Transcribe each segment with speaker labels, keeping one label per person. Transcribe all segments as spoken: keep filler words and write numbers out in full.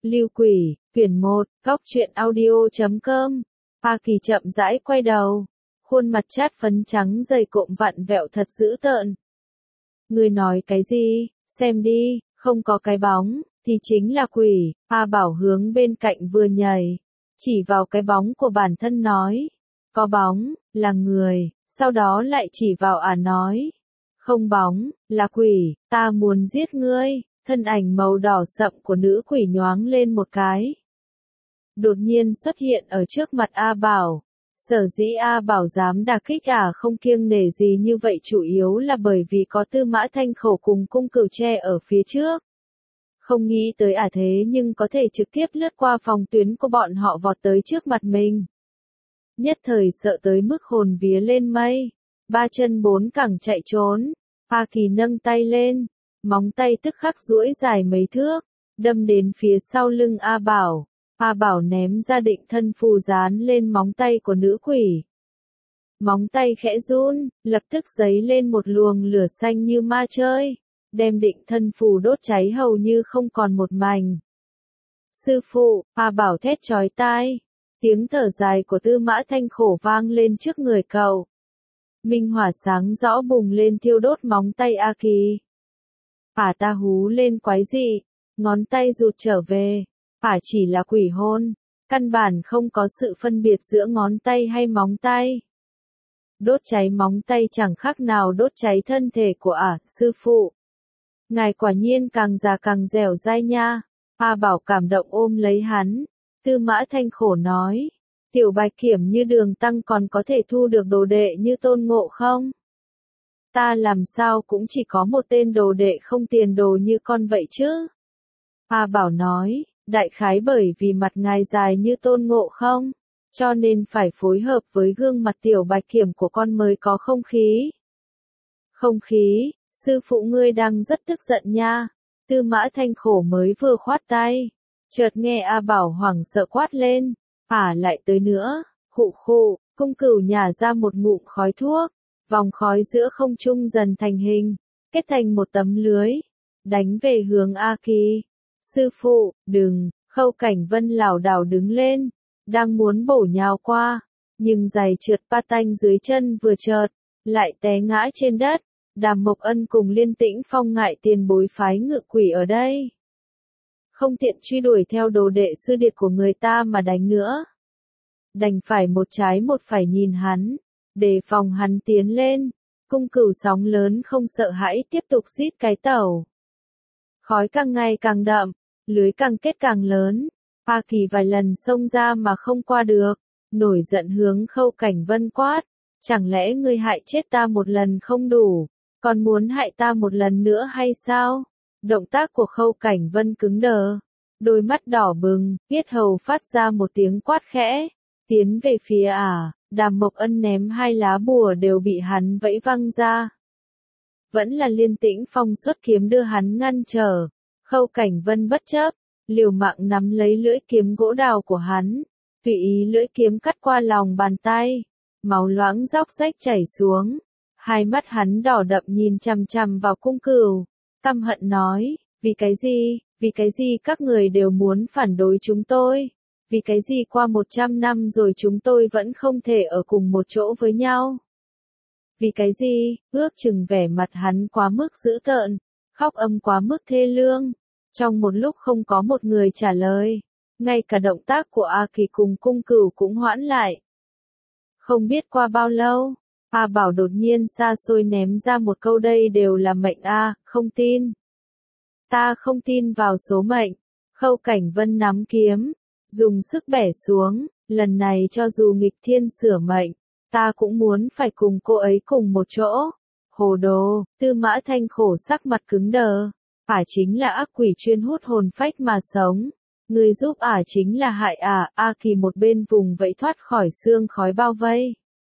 Speaker 1: Lưu Quỷ, quyển một, góc truyện audio chấm com. A Kỳ chậm rãi quay đầu, khuôn mặt chát phấn trắng dày cộm vặn vẹo thật dữ tợn. Ngươi nói cái gì, xem đi, không có cái bóng, thì chính là quỷ. A Bảo hướng bên cạnh vừa nhảy, chỉ vào cái bóng của bản thân nói, có bóng, là người, sau đó lại chỉ vào ả nói, không bóng, là quỷ, ta muốn giết ngươi. Thân ảnh màu đỏ sậm của nữ quỷ nhoáng lên một cái, đột nhiên xuất hiện ở trước mặt A Bảo. Sở dĩ A Bảo dám đả kích ả không kiêng nể gì như vậy chủ yếu là bởi vì có Tư Mã Thanh Khẩu cùng Cung Cửu che ở phía trước. Không nghĩ tới ả thế nhưng có thể trực tiếp lướt qua phòng tuyến của bọn họ vọt tới trước mặt mình. Nhất thời sợ tới mức hồn vía lên mây, ba chân bốn cẳng chạy trốn. A Kỳ nâng tay lên, móng tay tức khắc duỗi dài mấy thước, đâm đến phía sau lưng A Bảo. A Bảo ném ra định thân phù dán lên móng tay của nữ quỷ. Móng tay khẽ run, lập tức giấy lên một luồng lửa xanh như ma chơi, đem định thân phù đốt cháy hầu như không còn một mảnh. Sư phụ, A Bảo thét chói tai, tiếng thở dài của Tư Mã Thanh Khổ vang lên trước người cậu. Minh hỏa sáng rõ bùng lên thiêu đốt móng tay A Kỳ. Ả ta hú lên quái dị, ngón tay rụt trở về. Ả chỉ là quỷ hôn, căn bản không có sự phân biệt giữa ngón tay hay móng tay. Đốt cháy móng tay chẳng khác nào đốt cháy thân thể của ả. Sư phụ, ngài quả nhiên càng già càng dẻo dai nha. A Bảo cảm động ôm lấy hắn. Tư Mã Thanh Khổ nói, Tiểu Bạch Kiểm như Đường Tăng còn có thể thu được đồ đệ như Tôn Ngộ không? Ta làm sao cũng chỉ có một tên đồ đệ không tiền đồ như con vậy chứ? A Bảo nói, đại khái bởi vì mặt ngài dài như Tôn Ngộ không, cho nên phải phối hợp với gương mặt Tiểu Bạch Kiểm của con mới có không khí. Không khí, sư phụ ngươi đang rất tức giận nha. Tư Mã Thanh Khổ mới vừa khoát tay, chợt nghe A Bảo hoảng sợ quát lên, ả lại tới nữa. Khụ khụ, Cung Cửu nhả ra một ngụm khói thuốc, vòng khói giữa không trung dần thành hình, kết thành một tấm lưới, đánh về hướng A Kỳ. Sư phụ, đừng. Khâu Cảnh Vân lảo đảo đứng lên, đang muốn bổ nhào qua, nhưng giày trượt patanh dưới chân vừa chợt, lại té ngã trên đất. Đàm Mộc Ân cùng Liên Tĩnh Phong ngại tiền bối phái ngự quỷ ở đây, không tiện truy đuổi theo đồ đệ sư điệt của người ta mà đánh nữa, đành phải một trái một phải nhìn hắn, đề phòng hắn tiến lên. Cung Cửu sóng lớn không sợ hãi tiếp tục rít cái tẩu. Khói càng ngày càng đậm, lưới càng kết càng lớn. A Kỳ vài lần xông ra mà không qua được, nổi giận hướng Khâu Cảnh Vân quát, chẳng lẽ ngươi hại chết ta một lần không đủ, còn muốn hại ta một lần nữa hay sao? Động tác của Khâu Cảnh Vân cứng đờ, đôi mắt đỏ bừng, yết hầu phát ra một tiếng quát khẽ, tiến về phía ả. Đàm Mộc Ân ném hai lá bùa đều bị hắn vẫy văng ra. Vẫn là Liên Tĩnh Phong xuất kiếm đưa hắn ngăn trở. Khâu Cảnh Vân bất chấp, liều mạng nắm lấy lưỡi kiếm gỗ đào của hắn, tùy ý lưỡi kiếm cắt qua lòng bàn tay, máu loãng róc rách chảy xuống. Hai mắt hắn đỏ đậm nhìn chằm chằm vào Cung Cửu, căm hận nói, vì cái gì, vì cái gì các người đều muốn phản đối chúng tôi, vì cái gì qua một trăm năm rồi chúng tôi vẫn không thể ở cùng một chỗ với nhau. Vì cái gì, ước chừng vẻ mặt hắn quá mức dữ tợn, khóc âm quá mức thê lương. Trong một lúc không có một người trả lời, ngay cả động tác của A Kỳ cùng Cung Cửu cũng hoãn lại. Không biết qua bao lâu, A Bảo đột nhiên xa xôi ném ra một câu đây đều là mệnh A, không tin. Ta không tin vào số mệnh. Khâu Cảnh Vân nắm kiếm, dùng sức bẻ xuống, lần này cho dù nghịch thiên sửa mệnh, ta cũng muốn phải cùng cô ấy cùng một chỗ. Hồ đồ. Tư Mã Thanh Khổ sắc mặt cứng đờ. Ả chính là ác quỷ chuyên hút hồn phách mà sống. Người giúp ả chính là hại ả. A Kỳ một bên vùng vẫy thoát khỏi xương khói bao vây,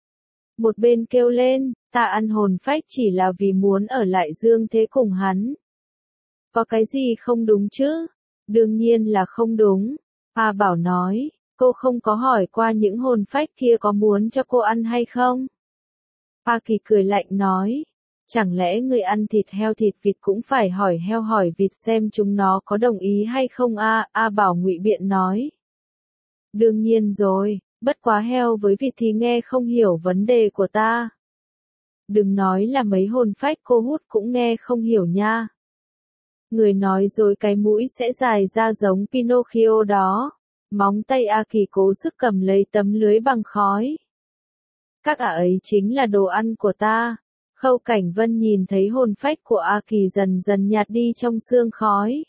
Speaker 1: một bên kêu lên, ta ăn hồn phách chỉ là vì muốn ở lại dương thế cùng hắn. Có cái gì không đúng chứ? Đương nhiên là không đúng. A Bảo nói, cô không có hỏi qua những hồn phách kia có muốn cho cô ăn hay không? A Kỳ cười lạnh nói, Chẳng lẽ ngươi ăn thịt heo thịt vịt cũng phải hỏi heo hỏi vịt xem chúng nó có đồng ý hay không a? A Bảo ngụy biện nói. Đương nhiên rồi, bất quá heo với vịt thì nghe không hiểu vấn đề của ta. Đừng nói là mấy hồn phách cô hút cũng nghe không hiểu nha. Người nói rồi cái mũi sẽ dài ra giống Pinocchio đó. Móng tay A Kỳ cố sức cầm lấy tấm lưới bằng khói. Các ả ấy chính là đồ ăn của ta. Khâu Cảnh Vân nhìn thấy hồn phách của A Kỳ dần dần nhạt đi trong sương khói.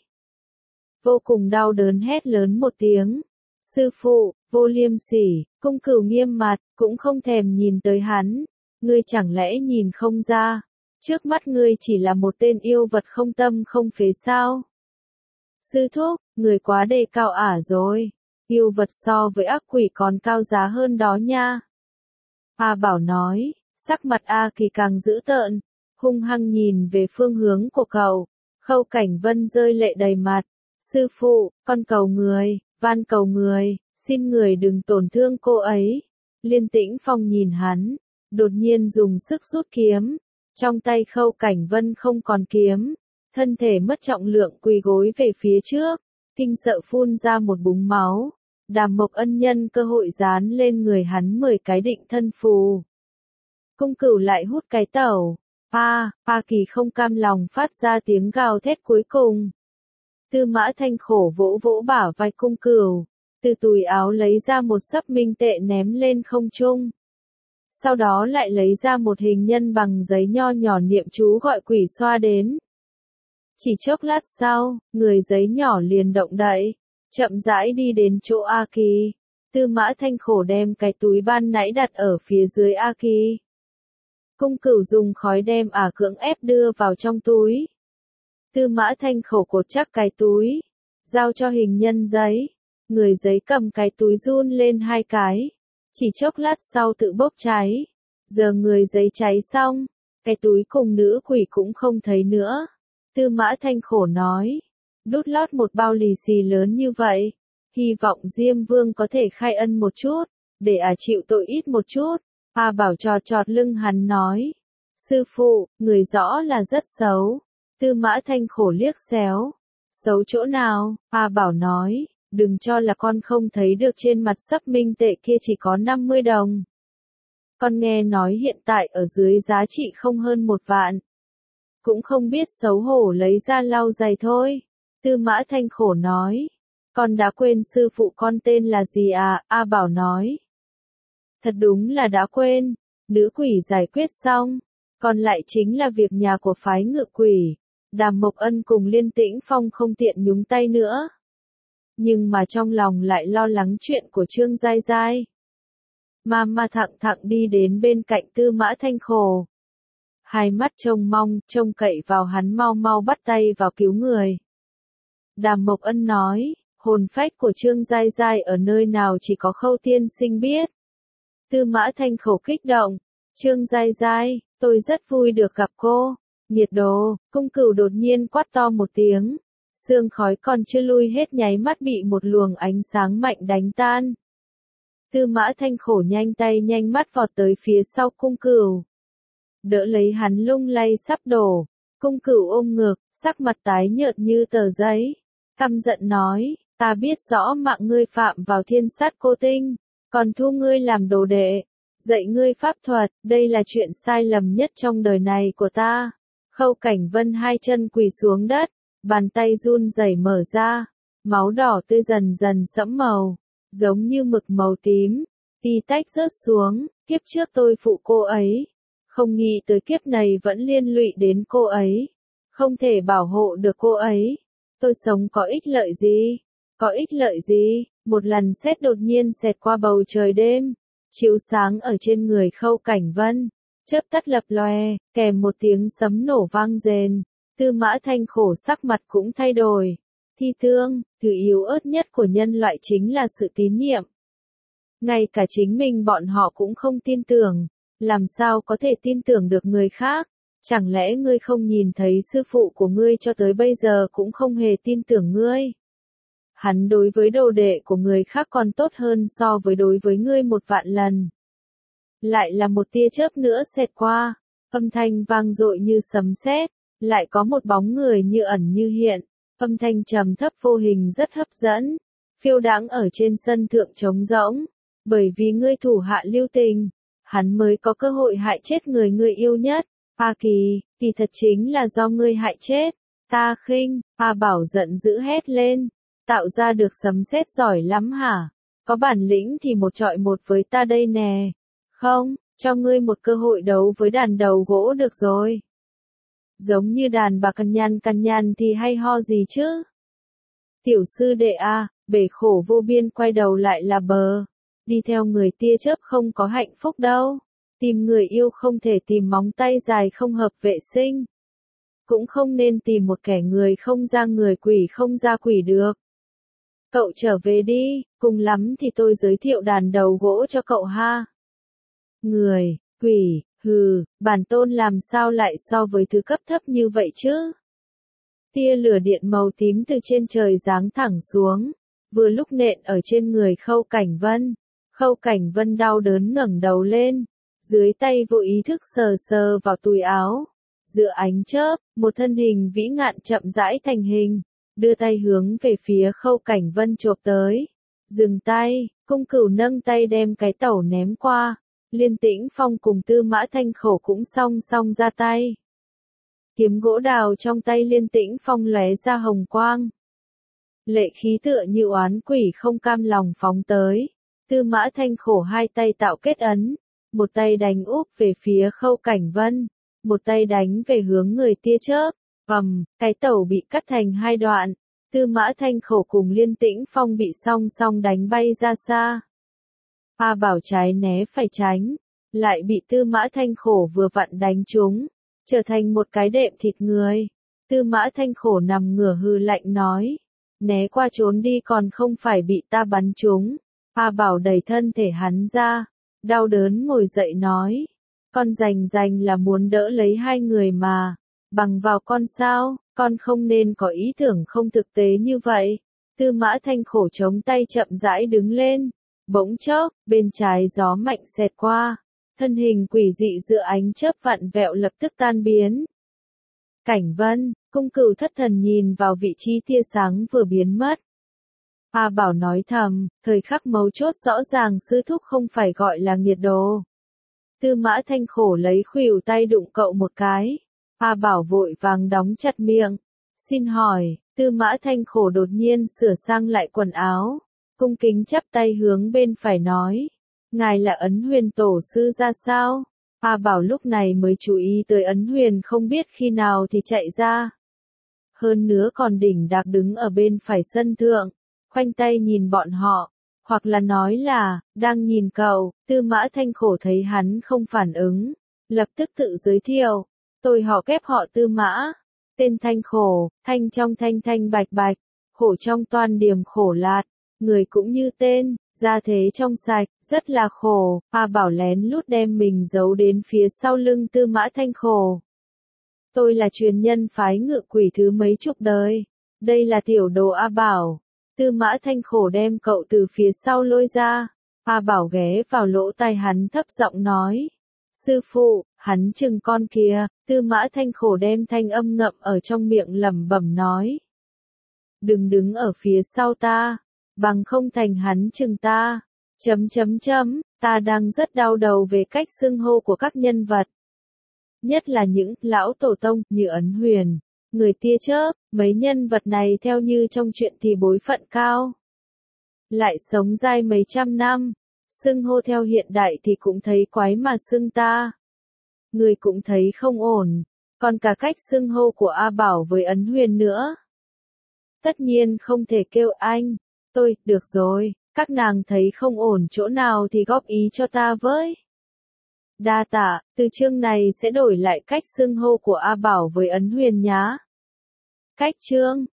Speaker 1: Vô cùng đau đớn hét lớn một tiếng. Sư phụ, Vô Liêm Sỉ, Cung Cửu nghiêm mặt, cũng không thèm nhìn tới hắn. Ngươi chẳng lẽ nhìn không ra, trước mắt ngươi chỉ là một tên yêu vật không tâm không phế sao? Sư thúc, người quá đề cao ả rồi. Yêu vật so với ác quỷ còn cao giá hơn đó nha. A Bảo nói, sắc mặt A Kỳ càng dữ tợn, hung hăng nhìn về phương hướng của cậu. Khâu Cảnh Vân rơi lệ đầy mặt. Sư phụ, con cầu người, van cầu người, xin người đừng tổn thương cô ấy. Liên Tĩnh Phong nhìn hắn, đột nhiên dùng sức rút kiếm. Trong tay Khâu Cảnh Vân không còn kiếm, thân thể mất trọng lượng quỳ gối về phía trước, kinh sợ phun ra một búng máu. Đàm Mộc Ân nhân cơ hội dán lên người hắn mười cái định thân phù. Cung Cửu lại hút cái tẩu. A, A Kỳ không cam lòng phát ra tiếng gào thét cuối cùng. Tư Mã Thanh khổ vỗ vỗ bả vai Cung Cửu, từ túi áo lấy ra một sấp minh tệ ném lên không trung. Sau đó lại lấy ra một hình nhân bằng giấy nho nhỏ niệm chú gọi quỷ xoa đến. Chỉ chốc lát sau, người giấy nhỏ liền động đậy, chậm rãi đi đến chỗ A Kỳ. Tư Mã Thanh khổ đem cái túi ban nãy đặt ở phía dưới A Kỳ. Cung Cửu dùng khói đem ả cưỡng ép đưa vào trong túi. Tư Mã Thanh khổ cột chắc cái túi, giao cho hình nhân giấy. Người giấy cầm cái túi run lên hai cái, chỉ chốc lát sau tự bốc cháy. Giờ người giấy cháy xong, cái túi cùng nữ quỷ cũng không thấy nữa. Tư Mã Thanh khổ nói, đút lót một bao lì xì lớn như vậy, hy vọng Diêm Vương có thể khai ân một chút, để ả chịu tội ít một chút. A Bảo trọt trọt lưng hắn nói, sư phụ, người rõ là rất xấu. Tư Mã Thanh khổ liếc xéo, xấu chỗ nào? A Bảo nói, đừng cho là con không thấy được trên mặt sấp minh tệ kia chỉ có năm mươi đồng. Con nghe nói hiện tại ở dưới giá trị không hơn một vạn. Cũng không biết xấu hổ lấy ra lau giày thôi. Tư Mã Thanh khổ nói, con đã quên sư phụ con tên là gì à? A Bảo nói, thật đúng là đã quên. Nữ quỷ giải quyết xong, còn lại chính là việc nhà của phái Ngự Quỷ. Đàm Mộc Ân cùng Liên Tĩnh Phong không tiện nhúng tay nữa. Nhưng mà trong lòng lại lo lắng chuyện của Trương Giai Giai. Ma ma thẳng thẳng đi đến bên cạnh Tư Mã Thanh khổ. Hai mắt trông mong, trông cậy vào hắn mau mau bắt tay vào cứu người. Đàm Mộc Ân nói, hồn phách của Trương Giai Giai ở nơi nào chỉ có Khâu tiên sinh biết. Tư Mã Thanh khổ kích động, Trương Giai Giai, tôi rất vui được gặp cô. Nhiệt đồ, Cung Cửu đột nhiên quát to một tiếng. Sương khói còn chưa lui hết nháy mắt bị một luồng ánh sáng mạnh đánh tan. Tư Mã Thanh khổ nhanh tay nhanh mắt vọt tới phía sau Cung Cửu. Đỡ lấy hắn lung lay sắp đổ. Cung Cửu ôm ngực, sắc mặt tái nhợt như tờ giấy. Căm giận nói, ta biết rõ mạng ngươi phạm vào thiên sát cô tinh, còn thu ngươi làm đồ đệ, dạy ngươi pháp thuật, đây là chuyện sai lầm nhất trong đời này của ta. Khâu Cảnh Vân hai chân quỳ xuống đất, bàn tay run rẩy mở ra, máu đỏ tươi dần dần sẫm màu, giống như mực màu tím, tí tách rớt xuống. Kiếp trước tôi phụ cô ấy, không nghĩ tới kiếp này vẫn liên lụy đến cô ấy, không thể bảo hộ được cô ấy. Tôi sống có ích lợi gì? Có ích lợi gì? Một lần sét đột nhiên xẹt qua bầu trời đêm, chiếu sáng ở trên người Khâu Cảnh Vân, chớp tắt lập lòe, kèm một tiếng sấm nổ vang rền. Tư Mã Thanh khổ sắc mặt cũng thay đổi. Thi thương, thứ yếu ớt nhất của nhân loại chính là sự tín nhiệm. Ngay cả chính mình bọn họ cũng không tin tưởng, làm sao có thể tin tưởng được người khác? Chẳng lẽ ngươi không nhìn thấy sư phụ của ngươi cho tới bây giờ cũng không hề tin tưởng ngươi? Hắn đối với đồ đệ của người khác còn tốt hơn so với đối với ngươi một vạn lần. Lại là một tia chớp nữa xẹt qua, Âm thanh vang dội như sấm sét, lại có một bóng người như ẩn như hiện, âm thanh trầm thấp vô hình rất hấp dẫn, phiêu đãng ở trên sân thượng trống rỗng, bởi vì ngươi thủ hạ lưu tình, hắn mới có cơ hội hại chết người ngươi yêu nhất. A Kỳ, kỳ thật chính là do ngươi hại chết, ta khinh, A Bảo giận dữ hét lên, tạo ra được sấm sét giỏi lắm hả? Có bản lĩnh thì một trọi một với ta đây nè. Không, cho ngươi một cơ hội đấu với đàn đầu gỗ được rồi. Giống như đàn bà căn nhăn căn nhăn thì hay ho gì chứ? Tiểu sư đệ a, bể khổ vô biên quay đầu lại là bờ. Đi theo người tia chớp không có hạnh phúc đâu. Tìm người yêu không thể tìm móng tay dài không hợp vệ sinh. Cũng không nên tìm một kẻ người không ra người quỷ không ra quỷ được. Cậu trở về đi, cùng lắm thì tôi giới thiệu đàn đầu gỗ cho cậu ha. Người, quỷ, hừ, bản tôn làm sao lại so với thứ cấp thấp như vậy chứ? Tia lửa điện màu tím từ trên trời giáng thẳng xuống, vừa lúc nện ở trên người Khâu Cảnh Vân. Khâu Cảnh Vân đau đớn ngẩng đầu lên, dưới tay vô ý thức sờ sờ vào túi áo. Giữa ánh chớp, một thân hình vĩ ngạn chậm rãi thành hình, đưa tay hướng về phía Khâu Cảnh Vân chộp tới. Dừng tay, Cung Cửu nâng tay đem cái tẩu ném qua. Liên Tĩnh Phong cùng Tư Mã Thanh Khổ cũng song song ra tay. Kiếm gỗ đào trong tay Liên Tĩnh Phong lóe ra hồng quang. Lệ khí tựa như oán quỷ không cam lòng phóng tới. Tư Mã Thanh Khổ hai tay tạo kết ấn, một tay đánh úp về phía Khâu Cảnh Vân, một tay đánh về hướng người tia chớp. Ầm, cái tẩu bị cắt thành hai đoạn. Tư Mã Thanh Khổ cùng Liên Tĩnh Phong bị song song đánh bay ra xa. A Bảo trái né phải tránh, lại bị Tư Mã Thanh Khổ vừa vặn đánh trúng, trở thành một cái đệm thịt người. Tư Mã Thanh Khổ nằm ngửa hừ lạnh nói, né qua trốn đi còn không phải bị ta bắn trúng. A Bảo đẩy thân thể hắn ra, đau đớn ngồi dậy nói, con rành rành là muốn đỡ lấy hai người mà, bằng vào con sao, con không nên có ý tưởng không thực tế như vậy. Tư Mã Thanh Khổ chống tay chậm rãi đứng lên. Bỗng chốc, bên trái gió mạnh xẹt qua, thân hình quỷ dị giữa ánh chớp vặn vẹo lập tức tan biến. Cảnh Vân, Cung Cửu thất thần nhìn vào vị trí tia sáng vừa biến mất. A Bảo nói thầm, thời khắc mấu chốt rõ ràng sư thúc không phải gọi là nghiệt đồ. Tư Mã Thanh Khổ lấy khuỷu tay đụng cậu một cái. A Bảo vội vàng đóng chặt miệng. Xin hỏi, Tư Mã Thanh Khổ đột nhiên sửa sang lại quần áo. Cung kính chắp tay hướng bên phải nói, ngài là Ấn Huyền tổ sư ra sao? A Bảo lúc này mới chú ý tới Ấn Huyền không biết khi nào thì chạy ra. Hơn nữa còn đỉnh đạc đứng ở bên phải sân thượng, khoanh tay nhìn bọn họ, hoặc là nói là, đang nhìn cậu. Tư Mã Thanh Khổ thấy hắn không phản ứng, lập tức tự giới thiệu, tôi họ kép họ Tư Mã, tên Thanh Khổ, thanh trong thanh thanh bạch bạch, khổ trong toan điềm khổ lạt. Người cũng như tên, ra thế trong sạch, rất là khổ. A Bảo lén lút đem mình giấu đến phía sau lưng Tư Mã Thanh Khổ. Tôi là truyền nhân phái Ngự Quỷ thứ mấy chục đời. Đây là tiểu đồ A Bảo. Tư Mã Thanh Khổ đem cậu từ phía sau lôi ra. A Bảo ghé vào lỗ tai hắn thấp giọng nói. Sư phụ, hắn chừng con kìa. Tư Mã Thanh Khổ đem thanh âm ngậm ở trong miệng lẩm bẩm nói. Đừng đứng ở phía sau ta. Bằng không thành hắn chừng ta. Chấm chấm chấm, ta đang rất đau đầu về cách xưng hô của các nhân vật. Nhất là những lão tổ tông như Ấn Huyền, người tia chớp, mấy nhân vật này theo như trong chuyện thì bối phận cao. Lại sống dai mấy trăm năm, xưng hô theo hiện đại thì cũng thấy quái mà xưng ta. Người cũng thấy không ổn, còn cả cách xưng hô của A Bảo với Ấn Huyền nữa. Tất nhiên không thể kêu anh. Tôi, được rồi, các nàng thấy không ổn chỗ nào thì góp ý cho ta với. Đa tạ, từ chương này sẽ đổi lại cách xưng hô của A Bảo với Ấn Huyền nhá. Cách chương